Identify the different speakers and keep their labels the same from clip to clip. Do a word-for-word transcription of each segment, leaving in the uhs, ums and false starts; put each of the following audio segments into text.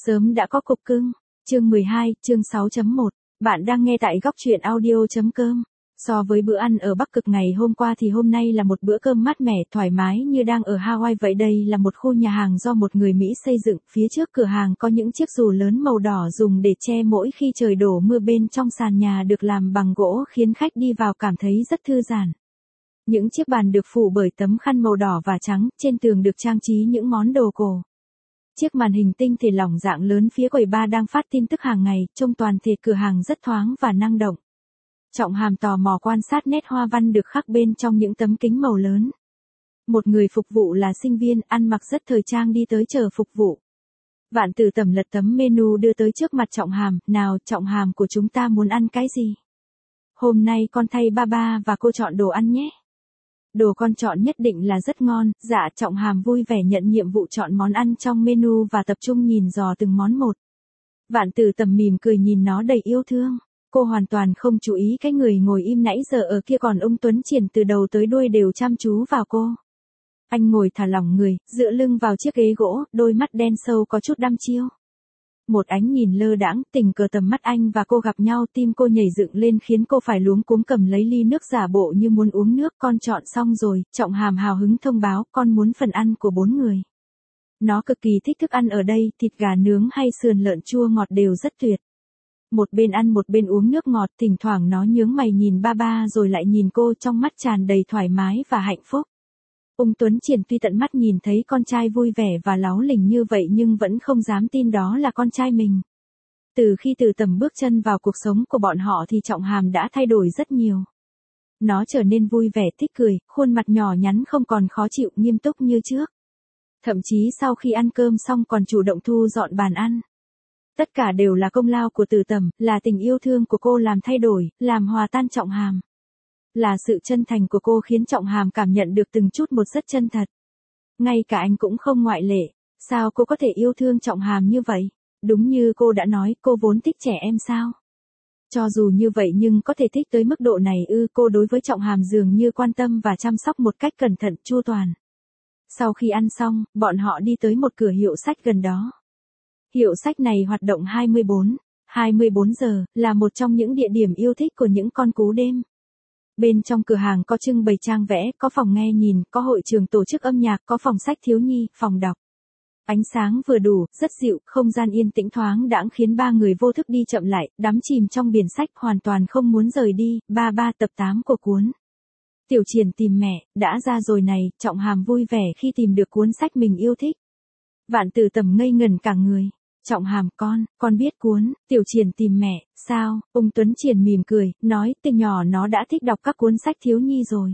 Speaker 1: Sớm đã có cục cưng. Chương mười hai, chương sáu chấm một. Bạn đang nghe tại góc truyện audio.com. So với bữa ăn ở Bắc Cực ngày hôm qua thì hôm nay là một bữa cơm mát mẻ, thoải mái như đang ở Hawaii vậy. Đây là một khu nhà hàng do một người Mỹ xây dựng, phía trước cửa hàng có những chiếc dù lớn màu đỏ dùng để che mỗi khi trời đổ mưa, bên trong sàn nhà được làm bằng gỗ khiến khách đi vào cảm thấy rất thư giãn. Những chiếc bàn được phủ bởi tấm khăn màu đỏ và trắng, trên tường được trang trí những món đồ cổ. Chiếc màn hình tinh thể lỏng dạng lớn phía quầy bar đang phát tin tức hàng ngày, trông toàn thể cửa hàng rất thoáng và năng động. Trọng Hàm tò mò quan sát nét hoa văn được khắc bên trong những tấm kính màu lớn. Một người phục vụ là sinh viên, ăn mặc rất thời trang đi tới chờ phục vụ. Vạn Tử Tẩm lật tấm menu đưa tới trước mặt Trọng Hàm, "Nào, Trọng Hàm của chúng ta muốn ăn cái gì? Hôm nay con thay ba ba và cô chọn đồ ăn nhé." "Đồ con chọn nhất định là rất ngon." "Dạ." Trọng Hàm vui vẻ nhận nhiệm vụ chọn món ăn trong menu và tập trung nhìn dò từng món một. Vạn Tử Tẩm mỉm cười nhìn nó đầy yêu thương. Cô hoàn toàn không chú ý cái người ngồi im nãy giờ ở kia, còn ông Tuấn Triển từ đầu tới đuôi đều chăm chú vào cô. Anh ngồi thả lỏng người, dựa lưng vào chiếc ghế gỗ, đôi mắt đen sâu có chút đăm chiêu. Một ánh nhìn lơ đãng, tình cờ tầm mắt anh và cô gặp nhau, tim cô nhảy dựng lên khiến cô phải luống cuống cầm lấy ly nước giả bộ như muốn uống nước. "Con chọn xong rồi." Trọng Hàm hào hứng thông báo, "Con muốn phần ăn của bốn người." Nó cực kỳ thích thức ăn ở đây, thịt gà nướng hay sườn lợn chua ngọt đều rất tuyệt. Một bên ăn một bên uống nước ngọt, thỉnh thoảng nó nhướng mày nhìn ba ba rồi lại nhìn cô, trong mắt tràn đầy thoải mái và hạnh phúc. Ông Tuấn Triển tuy tận mắt nhìn thấy con trai vui vẻ và láu lỉnh như vậy nhưng vẫn không dám tin đó là con trai mình. Từ khi Tử Tẩm bước chân vào cuộc sống của bọn họ thì Trọng Hàm đã thay đổi rất nhiều. Nó trở nên vui vẻ, thích cười, khuôn mặt nhỏ nhắn không còn khó chịu, nghiêm túc như trước. Thậm chí sau khi ăn cơm xong còn chủ động thu dọn bàn ăn. Tất cả đều là công lao của Tử Tẩm, là tình yêu thương của cô làm thay đổi, làm hòa tan Trọng Hàm. Là sự chân thành của cô khiến Trọng Hàm cảm nhận được từng chút một rất chân thật. Ngay cả anh cũng không ngoại lệ. Sao cô có thể yêu thương Trọng Hàm như vậy? Đúng như cô đã nói, cô vốn thích trẻ em sao? Cho dù như vậy nhưng có thể thích tới mức độ này ư? Cô đối với Trọng Hàm dường như quan tâm và chăm sóc một cách cẩn thận, chu toàn. Sau khi ăn xong, bọn họ đi tới một cửa hiệu sách gần đó. Hiệu sách này hoạt động hai mươi bốn, hai mươi bốn giờ, là một trong những địa điểm yêu thích của những con cú đêm. Bên trong cửa hàng có trưng bày trang vẽ, có phòng nghe nhìn, có hội trường tổ chức âm nhạc, có phòng sách thiếu nhi, phòng đọc. Ánh sáng vừa đủ, rất dịu, không gian yên tĩnh thoáng đãng khiến ba người vô thức đi chậm lại, đắm chìm trong biển sách, hoàn toàn không muốn rời đi. Ba ba tập tám của cuốn Tiểu Triển tìm mẹ, đã ra rồi này. Trọng Hàm vui vẻ khi tìm được cuốn sách mình yêu thích. Vạn Tử Tẩm ngây ngẩn cả người. "Trọng Hàm, con, con biết cuốn Tiểu Triển tìm mẹ, sao?" Ông Tuấn Triển mỉm cười, nói, "Từ nhỏ nó đã thích đọc các cuốn sách thiếu nhi rồi.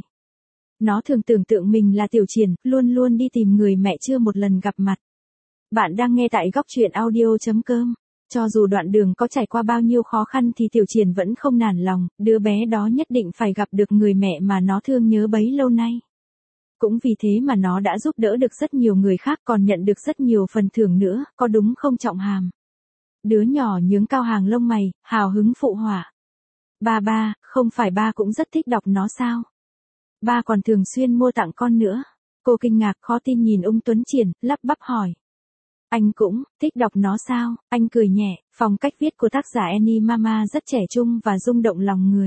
Speaker 1: Nó thường tưởng tượng mình là Tiểu Triển, luôn luôn đi tìm người mẹ chưa một lần gặp mặt." Bạn đang nghe tại góc truyện audio.com. Cho dù đoạn đường có trải qua bao nhiêu khó khăn thì Tiểu Triển vẫn không nản lòng, đứa bé đó nhất định phải gặp được người mẹ mà nó thương nhớ bấy lâu nay. Cũng vì thế mà nó đã giúp đỡ được rất nhiều người khác, còn nhận được rất nhiều phần thưởng nữa, có đúng không Trọng Hàm? Đứa nhỏ nhướng cao hàng lông mày, hào hứng phụ họa. "Ba ba, không phải ba cũng rất thích đọc nó sao? Ba còn thường xuyên mua tặng con nữa." Cô kinh ngạc khó tin nhìn ông Tuấn Triển, lắp bắp hỏi. "Anh cũng thích đọc nó sao?" Anh cười nhẹ, phong cách viết của tác giả Annie Mama rất trẻ trung và rung động lòng người.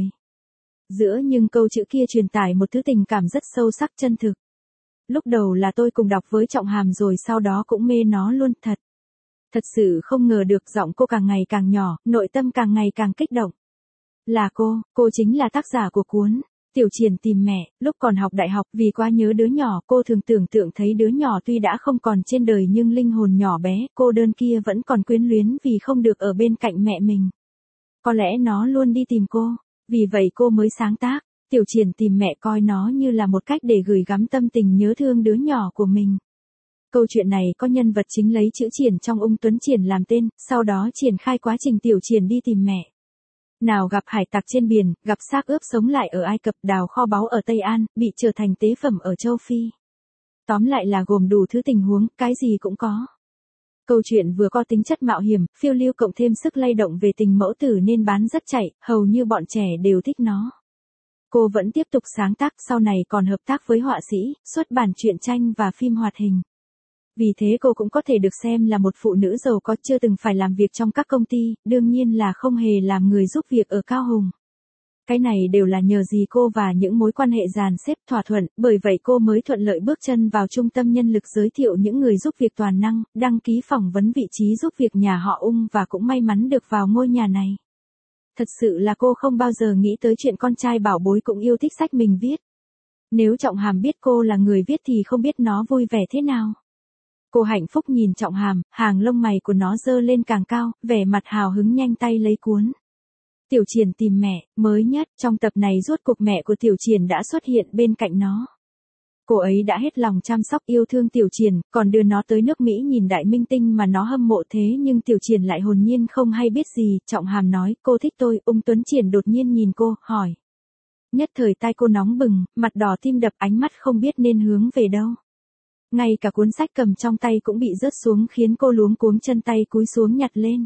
Speaker 1: Giữa những câu chữ kia truyền tải một thứ tình cảm rất sâu sắc, chân thực. "Lúc đầu là tôi cùng đọc với Trọng Hàm rồi sau đó cũng mê nó luôn, thật. Thật sự không ngờ được." Giọng cô càng ngày càng nhỏ, nội tâm càng ngày càng kích động. "Là cô, cô chính là tác giả của cuốn Tiểu Triển tìm mẹ." Lúc còn học đại học, vì quá nhớ đứa nhỏ, cô thường tưởng tượng thấy đứa nhỏ tuy đã không còn trên đời nhưng linh hồn nhỏ bé, cô đơn kia vẫn còn quyến luyến vì không được ở bên cạnh mẹ mình. Có lẽ nó luôn đi tìm cô, vì vậy cô mới sáng tác Tiểu Triển tìm mẹ, coi nó như là một cách để gửi gắm tâm tình nhớ thương đứa nhỏ của mình. Câu chuyện này có nhân vật chính lấy chữ Triển trong ông Tuấn Triển làm tên, sau đó triển khai quá trình Tiểu Triển đi tìm mẹ. Nào gặp hải tặc trên biển, gặp xác ướp sống lại ở Ai Cập, đào kho báu ở Tây An, bị trở thành tế phẩm ở châu Phi. Tóm lại là gồm đủ thứ tình huống, cái gì cũng có. Câu chuyện vừa có tính chất mạo hiểm, phiêu lưu cộng thêm sức lay động về tình mẫu tử nên bán rất chạy, hầu như bọn trẻ đều thích nó. Cô vẫn tiếp tục sáng tác, sau này còn hợp tác với họa sĩ, xuất bản truyện tranh và phim hoạt hình. Vì thế cô cũng có thể được xem là một phụ nữ giàu có chưa từng phải làm việc trong các công ty, đương nhiên là không hề làm người giúp việc ở Cao Hùng. Cái này đều là nhờ dì cô và những mối quan hệ dàn xếp thỏa thuận, bởi vậy cô mới thuận lợi bước chân vào trung tâm nhân lực giới thiệu những người giúp việc toàn năng, đăng ký phỏng vấn vị trí giúp việc nhà họ Ung và cũng may mắn được vào ngôi nhà này. Thật sự là cô không bao giờ nghĩ tới chuyện con trai bảo bối cũng yêu thích sách mình viết. Nếu Trọng Hàm biết cô là người viết thì không biết nó vui vẻ thế nào. Cô hạnh phúc nhìn Trọng Hàm, hàng lông mày của nó dơ lên càng cao, vẻ mặt hào hứng nhanh tay lấy cuốn. Tiểu Triển tìm mẹ, mới nhất, trong tập này rốt cuộc mẹ của Tiểu Triển đã xuất hiện bên cạnh nó. Cô ấy đã hết lòng chăm sóc yêu thương Tiểu Triển, còn đưa nó tới nước Mỹ nhìn đại minh tinh mà nó hâm mộ thế nhưng Tiểu Triển lại hồn nhiên không hay biết gì. Trọng Hàm nói, cô thích tôi, Ung Tuấn Triển đột nhiên nhìn cô, hỏi. Nhất thời tai cô nóng bừng, mặt đỏ tim đập, ánh mắt không biết nên hướng về đâu. Ngay cả cuốn sách cầm trong tay cũng bị rớt xuống khiến cô luống cuống chân tay cúi xuống nhặt lên.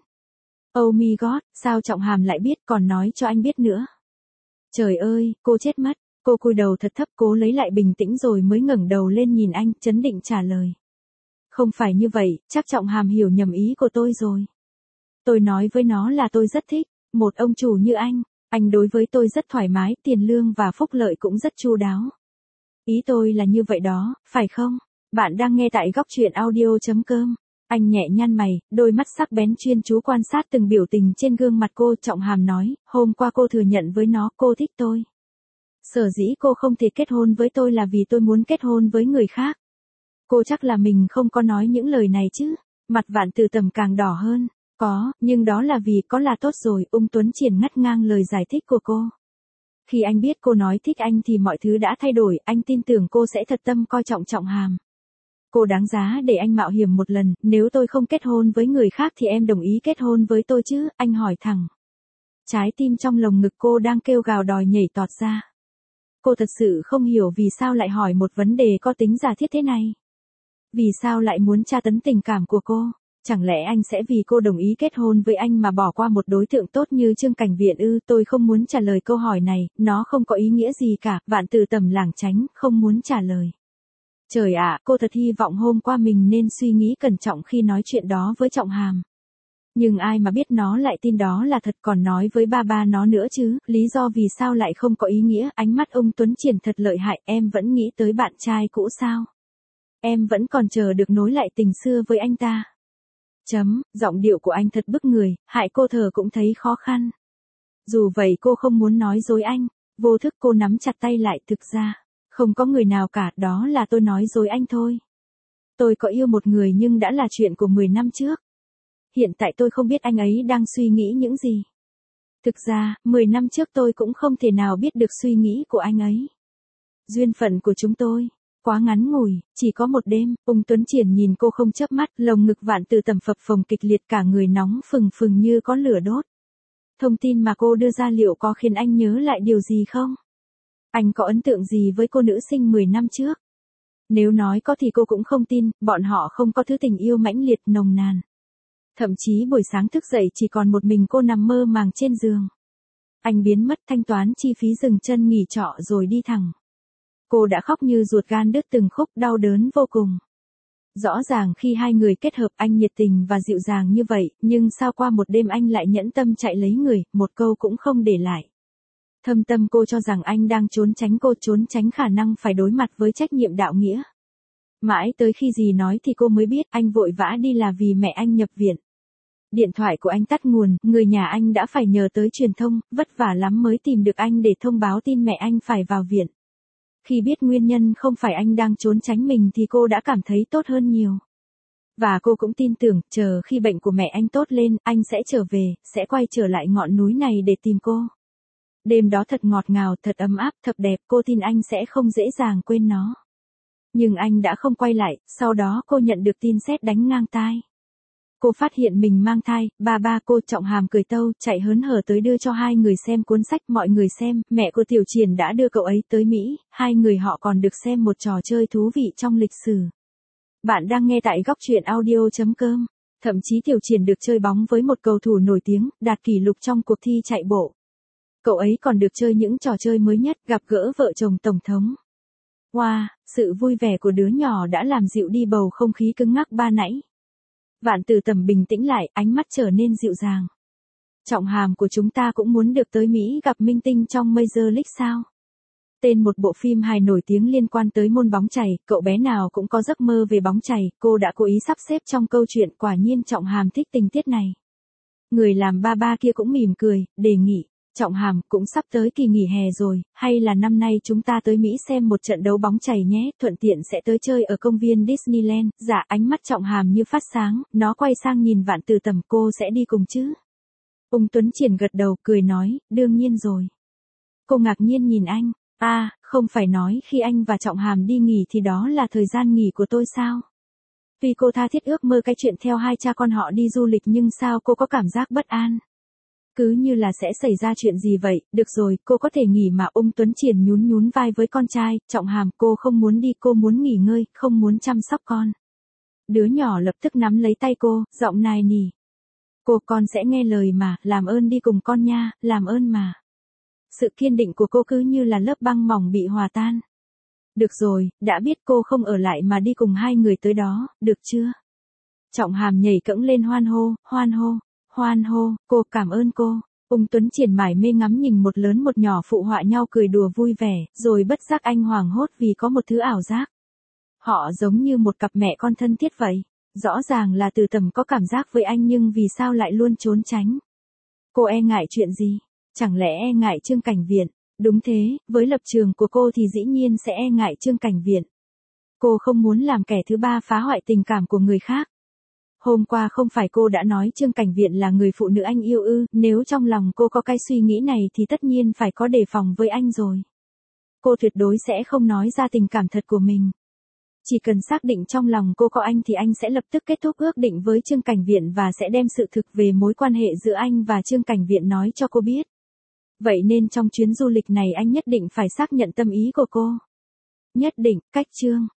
Speaker 1: Oh my god, sao Trọng Hàm lại biết còn nói cho anh biết nữa. Trời ơi, cô chết mất. Cô cúi đầu thật thấp cố lấy lại bình tĩnh rồi mới ngẩng đầu lên nhìn anh, chấn định trả lời. Không phải như vậy, chắc Trọng Hàm hiểu nhầm ý của tôi rồi. Tôi nói với nó là tôi rất thích, một ông chủ như anh, anh đối với tôi rất thoải mái, tiền lương và phúc lợi cũng rất chu đáo. Ý tôi là như vậy đó, phải không? Bạn đang nghe tại góc truyện audio chấm com. Anh nhẹ nhăn mày, đôi mắt sắc bén chuyên chú quan sát từng biểu tình trên gương mặt cô. Trọng Hàm nói, hôm qua cô thừa nhận với nó cô thích tôi. Sở dĩ cô không thể kết hôn với tôi là vì tôi muốn kết hôn với người khác. Cô chắc là mình không có nói những lời này chứ. Mặt Vạn Từ Tầm càng đỏ hơn. Có, nhưng đó là vì có là tốt rồi. Ung Tuấn Triển ngắt ngang lời giải thích của cô. Khi anh biết cô nói thích anh thì mọi thứ đã thay đổi. Anh tin tưởng cô sẽ thật tâm coi trọng Trọng Hàm. Cô đáng giá để anh mạo hiểm một lần. Nếu tôi không kết hôn với người khác thì em đồng ý kết hôn với tôi chứ? Anh hỏi thẳng. Trái tim trong lồng ngực cô đang kêu gào đòi nhảy tọt ra. Cô thật sự không hiểu vì sao lại hỏi một vấn đề có tính giả thiết thế này. Vì sao lại muốn tra tấn tình cảm của cô? Chẳng lẽ anh sẽ vì cô đồng ý kết hôn với anh mà bỏ qua một đối tượng tốt như Trương Cảnh Viện ư? Tôi không muốn trả lời câu hỏi này, nó không có ý nghĩa gì cả. Vạn Từ Tầm lảng tránh, không muốn trả lời. Trời ạ, cô thật hy vọng hôm qua mình nên suy nghĩ cẩn trọng khi nói chuyện đó với Trọng Hàm. Nhưng ai mà biết nó lại tin đó là thật, còn nói với ba ba nó nữa chứ, lý do vì sao lại không có ý nghĩa. Ánh mắt ông Tuấn Triển thật lợi hại, em vẫn nghĩ tới bạn trai cũ sao? Em vẫn còn chờ được nối lại tình xưa với anh ta. Chấm, giọng điệu của anh thật bức người, hại cô thở cũng thấy khó khăn. Dù vậy cô không muốn nói dối anh, vô thức cô nắm chặt tay lại. Thực ra, không có người nào cả, đó là tôi nói dối anh thôi. Tôi có yêu một người nhưng đã là chuyện của mười năm trước. Hiện tại tôi không biết anh ấy đang suy nghĩ những gì. Thực ra, mười năm trước tôi cũng không thể nào biết được suy nghĩ của anh ấy. Duyên phận của chúng tôi quá ngắn ngủi, chỉ có một đêm. Ung Tuấn Triển nhìn cô không chớp mắt, lồng ngực Vạn Từ Tầm phập phồng kịch liệt, cả người nóng phừng phừng như có lửa đốt. Thông tin mà cô đưa ra liệu có khiến anh nhớ lại điều gì không? Anh có ấn tượng gì với cô nữ sinh mười năm trước? Nếu nói có thì cô cũng không tin, bọn họ không có thứ tình yêu mãnh liệt nồng nàn. Thậm chí buổi sáng thức dậy chỉ còn một mình cô nằm mơ màng trên giường. Anh biến mất, thanh toán chi phí dừng chân nghỉ trọ rồi đi thẳng. Cô đã khóc như ruột gan đứt từng khúc, đau đớn vô cùng. Rõ ràng khi hai người kết hợp anh nhiệt tình và dịu dàng như vậy, nhưng sao qua một đêm anh lại nhẫn tâm chạy lấy người, một câu cũng không để lại. Thâm tâm cô cho rằng anh đang trốn tránh cô, trốn tránh khả năng phải đối mặt với trách nhiệm đạo nghĩa. Mãi tới khi dì nói thì cô mới biết anh vội vã đi là vì mẹ anh nhập viện. Điện thoại của anh tắt nguồn, người nhà anh đã phải nhờ tới truyền thông, vất vả lắm mới tìm được anh để thông báo tin mẹ anh phải vào viện. Khi biết nguyên nhân không phải anh đang trốn tránh mình thì cô đã cảm thấy tốt hơn nhiều. Và cô cũng tin tưởng, chờ khi bệnh của mẹ anh tốt lên, anh sẽ trở về, sẽ quay trở lại ngọn núi này để tìm cô. Đêm đó thật ngọt ngào, thật ấm áp, thật đẹp, cô tin anh sẽ không dễ dàng quên nó. Nhưng anh đã không quay lại, sau đó cô nhận được tin sét đánh ngang tai. Cô phát hiện mình mang thai, ba ba cô. Trọng Hàm cười tâu, chạy hớn hở tới đưa cho hai người xem cuốn sách. Mọi người xem, mẹ của Tiểu Triển đã đưa cậu ấy tới Mỹ, hai người họ còn được xem một trò chơi thú vị trong lịch sử. Bạn đang nghe tại góc truyện audio chấm com. Thậm chí Tiểu Triển được chơi bóng với một cầu thủ nổi tiếng, đạt kỷ lục trong cuộc thi chạy bộ. Cậu ấy còn được chơi những trò chơi mới nhất, gặp gỡ vợ chồng tổng thống. Wow, sự vui vẻ của đứa nhỏ đã làm dịu đi bầu không khí cứng ngắc ba nãy. Vạn Từ Tầm bình tĩnh lại, ánh mắt trở nên dịu dàng. Trọng Hàm của chúng ta cũng muốn được tới Mỹ gặp minh tinh trong Major League sao? Tên một bộ phim hài nổi tiếng liên quan tới môn bóng chày, cậu bé nào cũng có giấc mơ về bóng chày, cô đã cố ý sắp xếp trong câu chuyện, quả nhiên Trọng Hàm thích tình tiết này. Người làm ba ba kia cũng mỉm cười, đề nghị, Trọng Hàm, cũng sắp tới kỳ nghỉ hè rồi, hay là năm nay chúng ta tới Mỹ xem một trận đấu bóng chày nhé, thuận tiện sẽ tới chơi ở công viên Disneyland. Dạ, ánh mắt Trọng Hàm như phát sáng, nó quay sang nhìn Vạn Từ Tầm, cô sẽ đi cùng chứ? Ung Tuấn Triển gật đầu, cười nói, đương nhiên rồi. Cô ngạc nhiên nhìn anh, à, không phải nói khi anh và Trọng Hàm đi nghỉ thì đó là thời gian nghỉ của tôi sao? Tuy cô tha thiết ước mơ cái chuyện theo hai cha con họ đi du lịch nhưng sao cô có cảm giác bất an? Cứ như là sẽ xảy ra chuyện gì vậy, được rồi, cô có thể nghỉ mà. Ung Tuấn Triển nhún nhún vai với con trai, Trọng Hàm, cô không muốn đi, cô muốn nghỉ ngơi, không muốn chăm sóc con. Đứa nhỏ lập tức nắm lấy tay cô, giọng nài nỉ. Cô, con sẽ nghe lời mà, làm ơn đi cùng con nha, làm ơn mà. Sự kiên định của cô cứ như là lớp băng mỏng bị hòa tan. Được rồi, đã biết, cô không ở lại mà đi cùng hai người tới đó, được chưa? Trọng Hàm nhảy cẫng lên hoan hô, hoan hô, hoan hô, cô, cảm ơn cô. Ung Tuấn Triển mải mê ngắm nhìn một lớn một nhỏ phụ họa nhau cười đùa vui vẻ, rồi bất giác anh hoảng hốt vì có một thứ ảo giác. Họ giống như một cặp mẹ con thân thiết vậy. Rõ ràng là Từ Tầm có cảm giác với anh nhưng vì sao lại luôn trốn tránh? Cô e ngại chuyện gì? Chẳng lẽ e ngại Trương Cảnh Viện? Đúng thế, với lập trường của cô thì dĩ nhiên sẽ e ngại Trương Cảnh Viện. Cô không muốn làm kẻ thứ ba phá hoại tình cảm của người khác. Hôm qua không phải cô đã nói Trương Cảnh Viện là người phụ nữ anh yêu ư, nếu trong lòng cô có cái suy nghĩ này thì tất nhiên phải có đề phòng với anh rồi. Cô tuyệt đối sẽ không nói ra tình cảm thật của mình. Chỉ cần xác định trong lòng cô có anh thì anh sẽ lập tức kết thúc ước định với Trương Cảnh Viện và sẽ đem sự thực về mối quan hệ giữa anh và Trương Cảnh Viện nói cho cô biết. Vậy nên trong chuyến du lịch này anh nhất định phải xác nhận tâm ý của cô. Nhất định, cách Trương.